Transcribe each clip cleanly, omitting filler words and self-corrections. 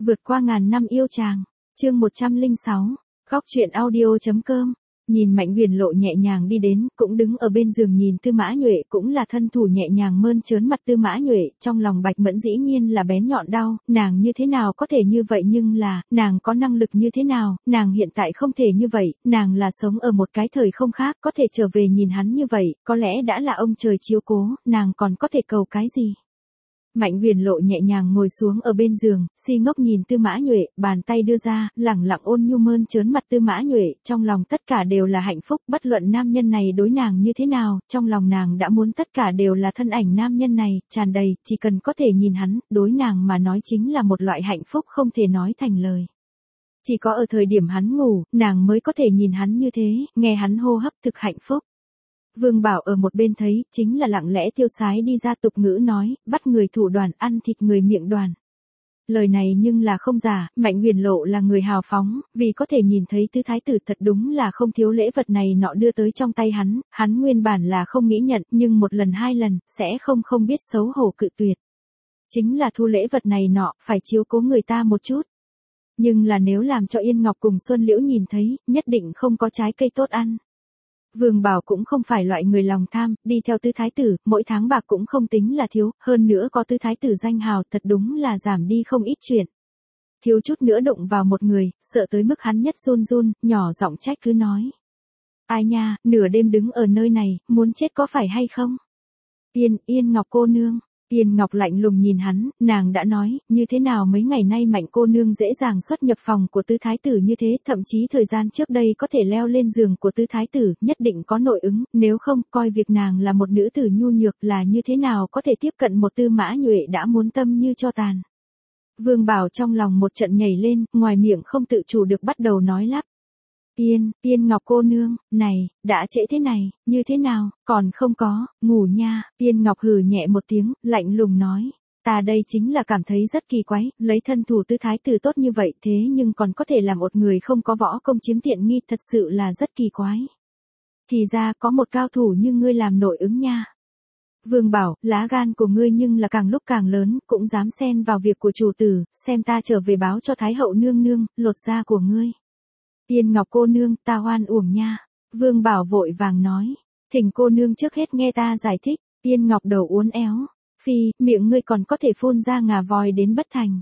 Vượt qua ngàn năm yêu chàng. Chương 106. Góc truyện audio.com. Nhìn Mạnh Huyền Lộ nhẹ nhàng đi đến, cũng đứng ở bên giường nhìn Tư Mã Nhuệ, cũng là thân thủ nhẹ nhàng mơn trớn mặt Tư Mã Nhuệ, trong lòng Bạch Mẫn dĩ nhiên là bén nhọn đau, nàng như thế nào có thể như vậy, nhưng là, nàng có năng lực như thế nào, nàng hiện tại không thể như vậy, nàng là sống ở một cái thời không khác, có thể trở về nhìn hắn như vậy, có lẽ đã là ông trời chiếu cố, nàng còn có thể cầu cái gì. Mạnh Huyền Lộ nhẹ nhàng ngồi xuống ở bên giường, si ngốc nhìn Tư Mã Nhuệ, bàn tay đưa ra, lẳng lặng ôn nhu mơn trớn mặt Tư Mã Nhuệ, trong lòng tất cả đều là hạnh phúc, bất luận nam nhân này đối nàng như thế nào, trong lòng nàng đã muốn tất cả đều là thân ảnh nam nhân này, tràn đầy, chỉ cần có thể nhìn hắn, đối nàng mà nói chính là một loại hạnh phúc không thể nói thành lời. Chỉ có ở thời điểm hắn ngủ, nàng mới có thể nhìn hắn như thế, nghe hắn hô hấp thực hạnh phúc. Vương Bảo ở một bên thấy, chính là lặng lẽ tiêu sái đi ra tục ngữ nói, bắt người thủ đoàn, ăn thịt người miệng đoàn. Lời này nhưng là không giả, Mạnh Huyền Lộ là người hào phóng, vì có thể nhìn thấy Tư Thái Tử thật đúng là không thiếu lễ vật này nọ đưa tới trong tay hắn nguyên bản là không nghĩ nhận, nhưng một lần hai lần, sẽ không biết xấu hổ cự tuyệt. Chính là thu lễ vật này nọ, phải chiếu cố người ta một chút. Nhưng là nếu làm cho Yên Ngọc cùng Xuân Liễu nhìn thấy, nhất định không có trái cây tốt ăn. Vương Bảo cũng không phải loại người lòng tham, đi theo Tư Thái Tử, mỗi tháng bạc cũng không tính là thiếu, hơn nữa có Tư Thái Tử danh hào thật đúng là giảm đi không ít chuyện. Thiếu chút nữa đụng vào một người, sợ tới mức hắn nhất run run, nhỏ giọng trách cứ nói. Ai nha, nửa đêm đứng ở nơi này, muốn chết có phải hay không? Yên Ngọc cô nương. Yên Ngọc lạnh lùng nhìn hắn, nàng đã nói, như thế nào mấy ngày nay Mạnh cô nương dễ dàng xuất nhập phòng của Tư Thái Tử như thế, thậm chí thời gian trước đây có thể leo lên giường của Tư Thái Tử, nhất định có nội ứng, nếu không, coi việc nàng là một nữ tử nhu nhược là như thế nào có thể tiếp cận một Tư Mã Nhuệ đã muốn tâm như cho tàn. Vương Bảo trong lòng một trận nhảy lên, ngoài miệng không tự chủ được bắt đầu nói lắp. Yên Ngọc cô nương, này, đã trễ thế này, như thế nào, còn không có, ngủ nha. Yên Ngọc hừ nhẹ một tiếng, lạnh lùng nói. Ta đây chính là cảm thấy rất kỳ quái, lấy thân thủ Tư Thái Tử tốt như vậy thế nhưng còn có thể làm một người không có võ công chiếm tiện nghi, thật sự là rất kỳ quái. Thì ra có một cao thủ như ngươi làm nội ứng nha. Vương Bảo, lá gan của ngươi nhưng là càng lúc càng lớn, cũng dám xen vào việc của chủ tử, xem ta trở về báo cho Thái hậu nương nương, lột da của ngươi. Yên Ngọc cô nương, ta oan uổng nha. Vương Bảo vội vàng nói. Thỉnh cô nương trước hết nghe ta giải thích. Yên Ngọc đầu uốn éo. Phi, miệng ngươi còn có thể phun ra ngà voi đến bất thành.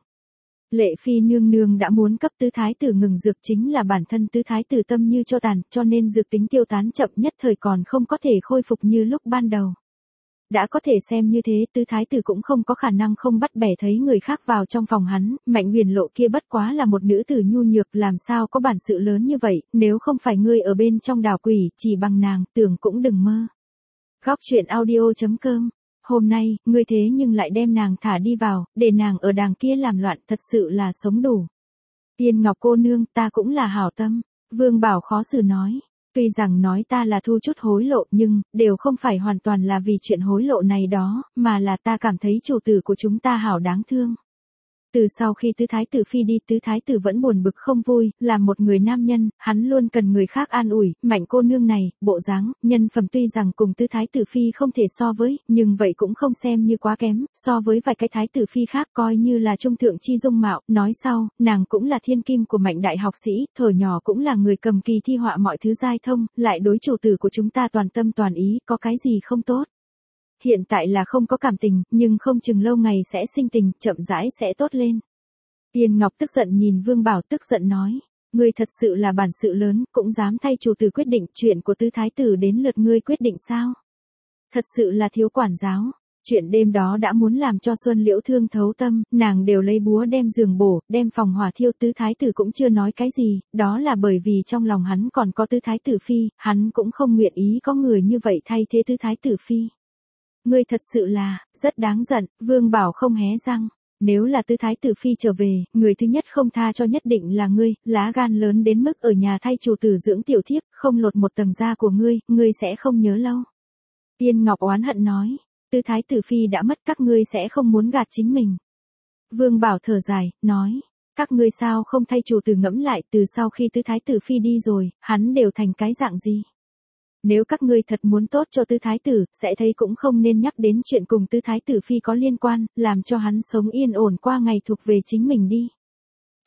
Lệ Phi nương nương đã muốn cấp Tư Thái Tử ngừng dược, chính là bản thân Tư Thái Tử tâm như cho tàn, cho nên dược tính tiêu tán chậm, nhất thời còn không có thể khôi phục như lúc ban đầu. Đã có thể xem như thế, Tư Thái Tử cũng không có khả năng không bắt bẻ thấy người khác vào trong phòng hắn, Mạnh Huyền Lộ kia bất quá là một nữ tử nhu nhược, làm sao có bản sự lớn như vậy, nếu không phải ngươi ở bên trong đảo quỷ, chỉ bằng nàng, tưởng cũng đừng mơ. Góc truyện audio.com. Hôm nay, ngươi thế nhưng lại đem nàng thả đi vào, để nàng ở đàng kia làm loạn, thật sự là sống đủ. Yên Ngọc cô nương, ta cũng là hảo tâm. Vương Bảo khó xử nói. Tuy rằng nói ta là thu chút hối lộ, nhưng, đều không phải hoàn toàn là vì chuyện hối lộ này đó, mà là ta cảm thấy chủ tử của chúng ta hảo đáng thương. Từ sau khi Tư Thái Tử phi đi, Tư Thái Tử vẫn buồn bực không vui, làm một người nam nhân, hắn luôn cần người khác an ủi, Mạnh cô nương này, bộ dáng, nhân phẩm tuy rằng cùng Tư Thái Tử phi không thể so với, nhưng vậy cũng không xem như quá kém, so với vài cái Thái Tử phi khác coi như là trung thượng chi dung mạo, nói sau, nàng cũng là thiên kim của Mạnh đại học sĩ, thuở nhỏ cũng là người cầm kỳ thi họa mọi thứ giai thông, lại đối chủ tử của chúng ta toàn tâm toàn ý, có cái gì không tốt. Hiện tại là không có cảm tình, nhưng không chừng lâu ngày sẽ sinh tình, chậm rãi sẽ tốt lên. Yên Ngọc tức giận nhìn Vương Bảo, tức giận nói. Ngươi thật sự là bản sự lớn, cũng dám thay chủ tử quyết định, chuyện của Tư Thái Tử đến lượt ngươi quyết định sao? Thật sự là thiếu quản giáo. Chuyện đêm đó đã muốn làm cho Xuân Liễu thương thấu tâm, nàng đều lấy búa đem giường bổ, đem phòng hỏa thiêu. Tư Thái Tử cũng chưa nói cái gì, đó là bởi vì trong lòng hắn còn có Tư Thái Tử phi, hắn cũng không nguyện ý có người như vậy thay thế Tư Thái Tử phi. Ngươi thật sự là, rất đáng giận. Vương Bảo không hé răng. Nếu là Tư Thái Tử phi trở về, người thứ nhất không tha cho nhất định là ngươi, lá gan lớn đến mức ở nhà thay chủ tử dưỡng tiểu thiếp, không lột một tầng da của ngươi sẽ không nhớ lâu. Yên Ngọc oán hận nói, Tư Thái Tử phi đã mất, các ngươi sẽ không muốn gạt chính mình. Vương Bảo thở dài, nói, các ngươi sao không thay chủ tử ngẫm lại, từ sau khi Tư Thái Tử phi đi rồi, hắn đều thành cái dạng gì? Nếu các ngươi thật muốn tốt cho Tư Thái Tử, sẽ thấy cũng không nên nhắc đến chuyện cùng Tư Thái Tử phi có liên quan, làm cho hắn sống yên ổn qua ngày thuộc về chính mình đi.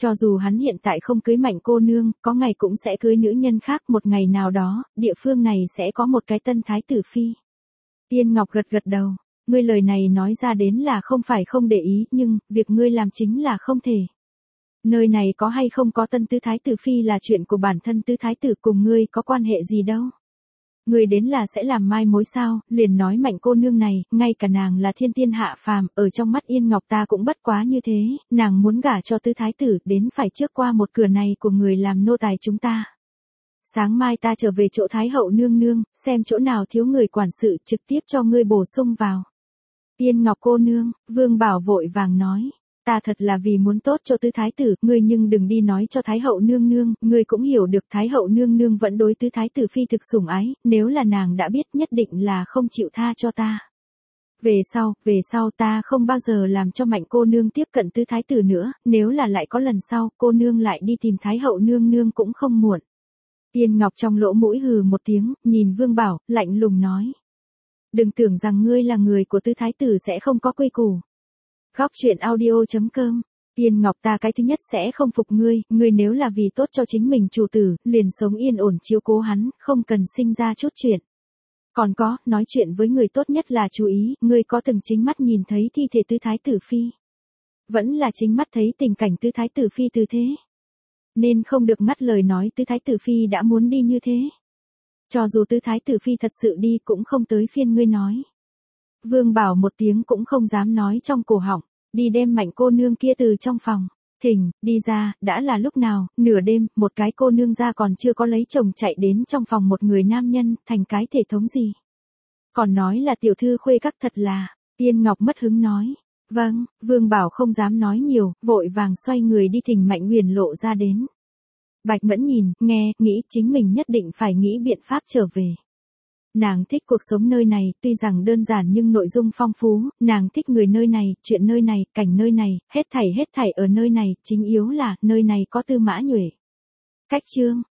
Cho dù hắn hiện tại không cưới Mạnh cô nương, có ngày cũng sẽ cưới nữ nhân khác, một ngày nào đó, địa phương này sẽ có một cái tân thái tử phi. Yên Ngọc gật gật đầu, ngươi lời này nói ra đến là không phải không để ý, nhưng, việc ngươi làm chính là không thể. Nơi này có hay không có tân tứ thái tử phi là chuyện của bản thân tứ thái tử, cùng ngươi có quan hệ gì đâu. Ngươi đến là sẽ làm mai mối sao, liền nói Mạnh cô nương này, ngay cả nàng là thiên tiên hạ phàm, ở trong mắt Yên Ngọc ta cũng bất quá như thế, nàng muốn gả cho tứ thái tử, đến phải trước qua một cửa này của người làm nô tài chúng ta. Sáng mai ta trở về chỗ Thái hậu nương nương, xem chỗ nào thiếu người quản sự, trực tiếp cho ngươi bổ sung vào. Yên Ngọc cô nương, Vương Bảo vội vàng nói. Ta thật là vì muốn tốt cho tứ thái tử, ngươi nhưng đừng đi nói cho Thái hậu nương nương, ngươi cũng hiểu được Thái hậu nương nương vẫn đối tứ thái tử phi thực sủng ái, nếu là nàng đã biết nhất định là không chịu tha cho ta. Về sau ta không bao giờ làm cho Mạnh cô nương tiếp cận tứ thái tử nữa, nếu là lại có lần sau, cô nương lại đi tìm Thái hậu nương nương cũng không muộn. Yên Ngọc trong lỗ mũi hừ một tiếng, nhìn Vương Bảo, lạnh lùng nói. Đừng tưởng rằng ngươi là người của tứ thái tử sẽ không có quy củ. Góc truyện audio.com. Yên Ngọc ta cái thứ nhất sẽ không phục ngươi nếu là vì tốt cho chính mình chủ tử, liền sống yên ổn chiếu cố hắn, không cần sinh ra chút chuyện. Còn có, nói chuyện với người tốt nhất là chú ý, ngươi có từng chính mắt nhìn thấy thi thể tứ thái tử phi? Vẫn là chính mắt thấy tình cảnh tứ thái tử phi từ thế? Nên không được ngắt lời nói tứ thái tử phi đã muốn đi như thế. Cho dù tứ thái tử phi thật sự đi cũng không tới phiên ngươi nói. Vương Bảo một tiếng cũng không dám nói trong cổ họng, đi đem Mạnh cô nương kia từ trong phòng, thỉnh, đi ra, đã là lúc nào, nửa đêm, một cái cô nương ra còn chưa có lấy chồng chạy đến trong phòng một người nam nhân, thành cái thể thống gì. Còn nói là tiểu thư khuê các thật là, Yên Ngọc mất hứng nói. Vâng, Vương Bảo không dám nói nhiều, vội vàng xoay người đi thỉnh Mạnh Huyền Lộ ra đến. Bạch Mẫn nhìn, nghe, nghĩ chính mình nhất định phải nghĩ biện pháp trở về. Nàng thích cuộc sống nơi này, tuy rằng đơn giản nhưng nội dung phong phú, nàng thích người nơi này, chuyện nơi này, cảnh nơi này, hết thảy ở nơi này, chính yếu là, nơi này có Tư Mã Nhuệ. Cách chương